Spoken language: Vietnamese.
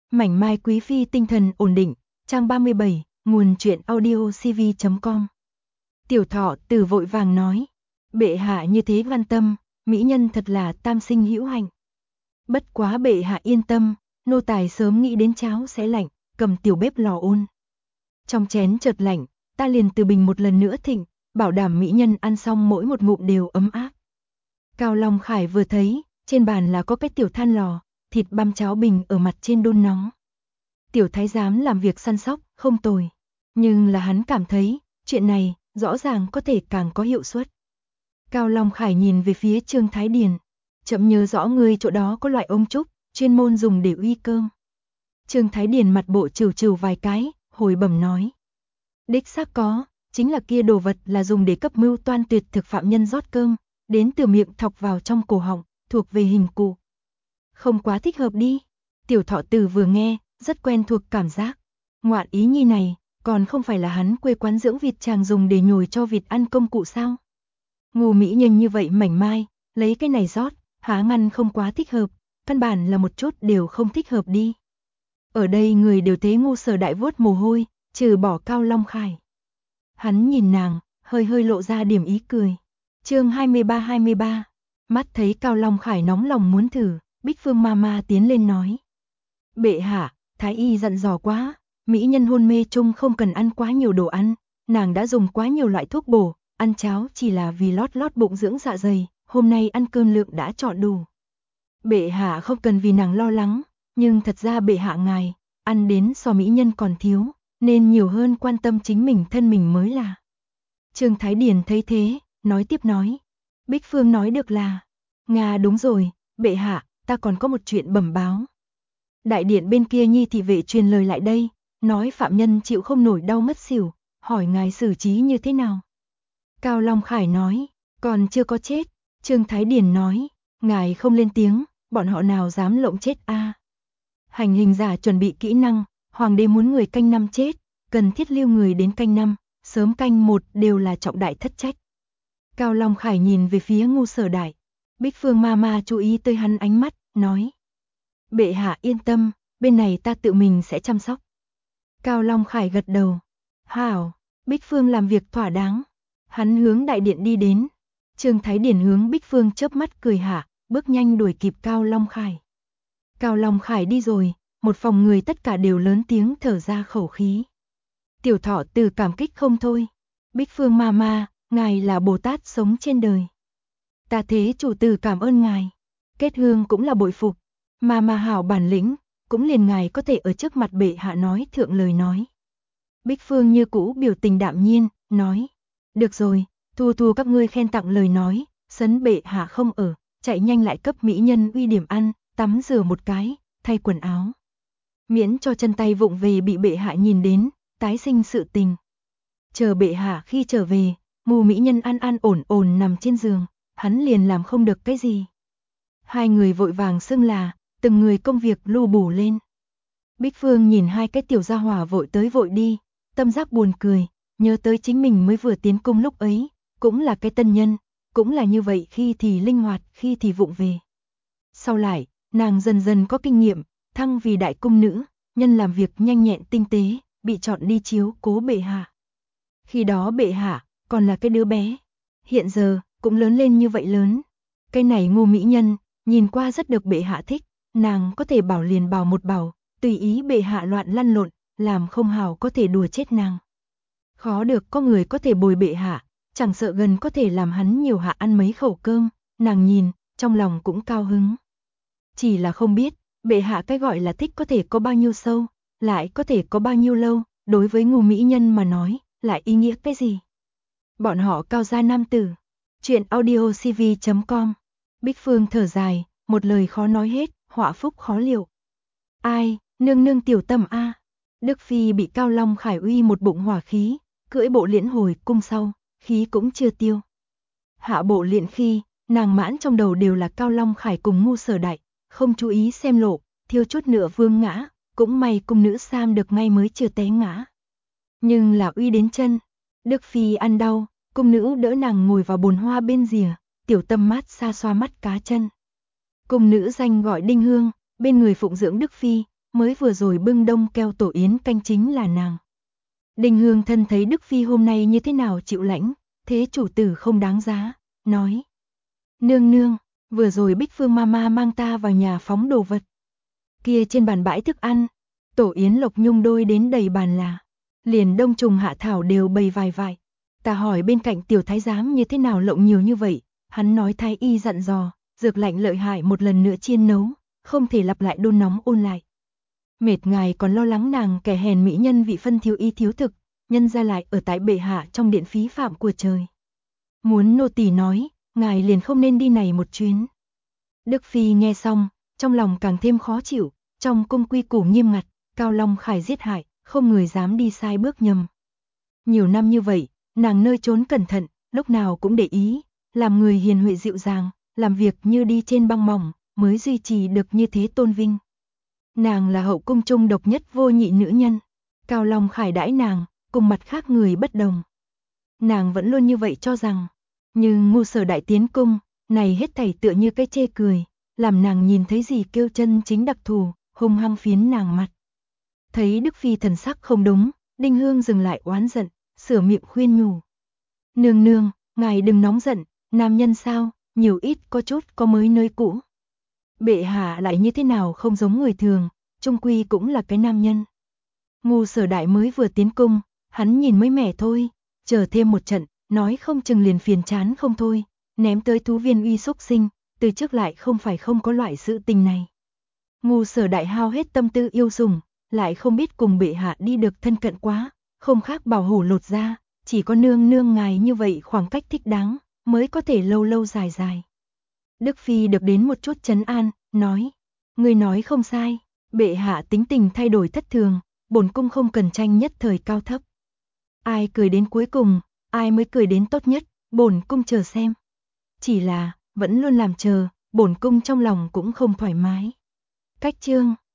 Mảnh mai quý phi tinh thần ổn định, trang 37, nguồn truyện audio cv.com. Tiểu Thọ Từ vội vàng nói, bệ hạ như thế văn tâm, mỹ nhân thật là tam sinh hữu hạnh. Bất quá bệ hạ yên tâm, nô tài sớm nghĩ đến cháo sẽ lạnh, cầm tiểu bếp lò ôn. Trong chén chợt lạnh, ta liền từ bình một lần nữa thịnh, bảo đảm mỹ nhân ăn xong mỗi một ngụm đều ấm áp. Cao Long Khải vừa thấy, trên bàn là có cái tiểu than lò, thịt băm cháo bình ở mặt trên đun nóng. Tiểu thái giám làm việc săn sóc, không tồi. Nhưng là hắn cảm thấy, chuyện này, rõ ràng có thể càng có hiệu suất. Cao Long Khải nhìn về phía Trương Thái Điền. Chậm nhớ rõ ngươi chỗ đó có loại ống trúc, chuyên môn dùng để uy cơm. Trương Thái Điền mặt bộ trừ trừ vài cái, hồi bẩm nói. Đích xác có, chính là kia đồ vật là dùng để cấp mưu toan tuyệt thực phạm nhân rót cơm, đến từ miệng thọc vào trong cổ họng, thuộc về hình cụ. Không quá thích hợp đi. Tiểu Thọ Từ vừa nghe, rất quen thuộc cảm giác. Ngoạn ý nhi này, còn không phải là hắn quê quán dưỡng vịt chàng dùng để nhồi cho vịt ăn công cụ sao? Ngu mỹ nhân như vậy mảnh mai, lấy cái này rót, há ngăn không quá thích hợp, căn bản là một chút đều không thích hợp đi. Ở đây người đều thấy ngu Sở Đại vuốt mồ hôi, trừ bỏ Cao Long Khải. Hắn nhìn nàng, hơi hơi lộ ra điểm ý cười. Chương 23, mắt thấy Cao Long Khải nóng lòng muốn thử, Bích Phương Mama tiến lên nói. Bệ hạ, Thái y dặn dò quá, mỹ nhân hôn mê chung không cần ăn quá nhiều đồ ăn, nàng đã dùng quá nhiều loại thuốc bổ, ăn cháo chỉ là vì lót bụng dưỡng dạ dày, hôm nay ăn cơm lượng đã chọn đủ. Bệ hạ không cần vì nàng lo lắng, nhưng thật ra bệ hạ ngài, ăn đến so mỹ nhân còn thiếu, nên nhiều hơn quan tâm chính mình thân mình mới là. Trương Thái Điền thấy thế, nói tiếp nói. Bích Phương nói được là, Nga đúng rồi, bệ hạ, ta còn có một chuyện bẩm báo. Đại điện bên kia nhi thị vệ truyền lời lại đây, nói phạm nhân chịu không nổi đau ngất xỉu, hỏi ngài xử trí như thế nào. Cao Long Khải nói, còn chưa có chết. Trương Thái Điền nói, ngài không lên tiếng, bọn họ nào dám lộng chết a? Hành hình giả chuẩn bị kỹ năng, hoàng đế muốn người canh năm chết, cần thiết lưu người đến canh năm, sớm canh một đều là trọng đại thất trách. Cao Long Khải nhìn về phía ngu Sở Đại, Bích Phương Mama chú ý tới hắn ánh mắt, nói. Bệ hạ yên tâm, bên này ta tự mình sẽ chăm sóc. Cao Long Khải gật đầu. Hảo, Bích Phương làm việc thỏa đáng. Hắn hướng đại điện đi đến. Trương Thái Điền hướng Bích Phương chớp mắt cười hạ, bước nhanh đuổi kịp Cao Long Khải. Cao Long Khải đi rồi, một phòng người tất cả đều lớn tiếng thở ra khẩu khí. Tiểu Thọ Từ cảm kích không thôi. Bích Phương Mama, ngài là Bồ Tát sống trên đời. Ta thế chủ tử cảm ơn ngài. Kết Hương cũng là bội phục. Mama hảo bản lĩnh, cũng liền ngài có thể ở trước mặt bệ hạ nói thượng lời nói. Bích Phương như cũ biểu tình đạm nhiên, nói. Được rồi, thu các ngươi khen tặng lời nói, sấn bệ hạ không ở, chạy nhanh lại cấp mỹ nhân uy điểm ăn, tắm rửa một cái, thay quần áo. Miễn cho chân tay vụng về bị bệ hạ nhìn đến, tái sinh sự tình. Chờ bệ hạ khi trở về, mù mỹ nhân an ổn nằm trên giường, hắn liền làm không được cái gì. Hai người vội vàng xưng là, từng người công việc lu bù lên. Bích Phương nhìn hai cái tiểu gia hỏa vội tới vội đi, tâm giác buồn cười, nhớ tới chính mình mới vừa tiến cung lúc ấy, cũng là cái tân nhân, cũng là như vậy khi thì linh hoạt, khi thì vụng về. Sau lại, nàng dần dần có kinh nghiệm, thăng vì đại cung nữ, nhân làm việc nhanh nhẹn tinh tế, bị chọn đi chiếu cố bệ hạ. Khi đó bệ hạ, còn là cái đứa bé. Hiện giờ, cũng lớn lên như vậy lớn. Cái này ngu mỹ nhân, nhìn qua rất được bệ hạ thích, nàng có thể bảo liền bảo một bảo, tùy ý bệ hạ loạn lăn lộn, làm không hảo có thể đùa chết nàng. Khó được có người có thể bồi bệ hạ, chẳng sợ gần có thể làm hắn nhiều hạ ăn mấy khẩu cơm, nàng nhìn, trong lòng cũng cao hứng. Chỉ là không biết, bệ hạ cái gọi là thích có thể có bao nhiêu sâu, lại có thể có bao nhiêu lâu, đối với ngu mỹ nhân mà nói, lại ý nghĩa cái gì. Bọn họ cao gia nam tử. Chuyện audio cv.com. Bích Phương thở dài, một lời khó nói hết, họa phúc khó liệu. Ai, nương tiểu tâm a. Đức Phi bị Cao Long Khải uy một bụng hỏa khí, cưỡi bộ liễn hồi cung sau, khí cũng chưa tiêu. Hạ bộ liễn khi, nàng mãn trong đầu đều là Cao Long Khải cùng ngu Sở Đại, không chú ý xem lộ, thiếu chút nữa vương ngã, cũng may cung nữ Sam được ngay mới chưa té ngã. Nhưng là uy đến chân, Đức Phi ăn đau, cung nữ đỡ nàng ngồi vào bồn hoa bên rìa, tiểu tâm mát xa xoa mắt cá chân. Cung nữ danh gọi Đinh Hương, bên người phụng dưỡng Đức Phi, mới vừa rồi bưng đông keo tổ yến canh chính là nàng. Đinh Hương Thân thấy Đức Phi hôm nay như thế nào chịu lãnh, thế chủ tử không đáng giá, nói. Nương nương, vừa rồi Bích Phương Mama mang ta vào nhà phóng đồ vật. Kia trên bàn bãi thức ăn, tổ yến lộc nhung đôi đến đầy bàn là. Liền đông trùng hạ thảo đều bày vài vài. Ta hỏi bên cạnh tiểu thái giám như thế nào lộng nhiều như vậy, hắn nói thái y dặn dò, dược lạnh lợi hại một lần nữa chiên nấu, không thể lặp lại đun nóng ôn lại. Mệt ngài còn lo lắng nàng kẻ hèn mỹ nhân vị phân thiếu y thiếu thực, nhân ra lại ở tại bệ hạ trong điện phí phạm của trời. Muốn nô tỳ nói, ngài liền không nên đi này một chuyến. Đức Phi nghe xong, trong lòng càng thêm khó chịu, trong cung quy củ nghiêm ngặt, Cao Long Khải giết hại, không người dám đi sai bước nhầm. Nhiều năm như vậy, nàng nơi trốn cẩn thận, lúc nào cũng để ý, làm người hiền huệ dịu dàng, làm việc như đi trên băng mỏng, mới duy trì được như thế tôn vinh. Nàng là hậu cung trung độc nhất vô nhị nữ nhân, Cao Long Khải đãi nàng, cùng mặt khác người bất đồng. Nàng vẫn luôn như vậy cho rằng, nhưng Ngu Sở đại tiến cung, này hết thảy tựa như cái chê cười, làm nàng nhìn thấy gì kêu chân chính đặc thù, hung hăng phiến nàng mặt. Thấy Đức Phi thần sắc không đúng, Đinh Hương dừng lại oán giận, sửa miệng khuyên nhủ. Nương nương, ngài đừng nóng giận, nam nhân sao, nhiều ít có chút có mới nơi cũ. Bệ hạ lại như thế nào không giống người thường, chung quy cũng là cái nam nhân. Ngu Sở đại mới vừa tiến cung, hắn nhìn mới mẻ thôi, chờ thêm một trận, nói không chừng liền phiền chán không thôi, ném tới thú viên uy xúc sinh, từ trước lại không phải không có loại sự tình này. Ngu Sở đại hao hết tâm tư yêu dùng, lại không biết cùng bệ hạ đi được thân cận quá, không khác bảo hổ lột ra, chỉ có nương nương ngài như vậy khoảng cách thích đáng, mới có thể lâu lâu dài dài. Đức Phi được đến một chút trấn an, nói, người nói không sai, bệ hạ tính tình thay đổi thất thường, bổn cung không cần tranh nhất thời cao thấp. Ai cười đến cuối cùng, ai mới cười đến tốt nhất, bổn cung chờ xem. Chỉ là, vẫn luôn làm chờ, bổn cung trong lòng cũng không thoải mái. Cách chương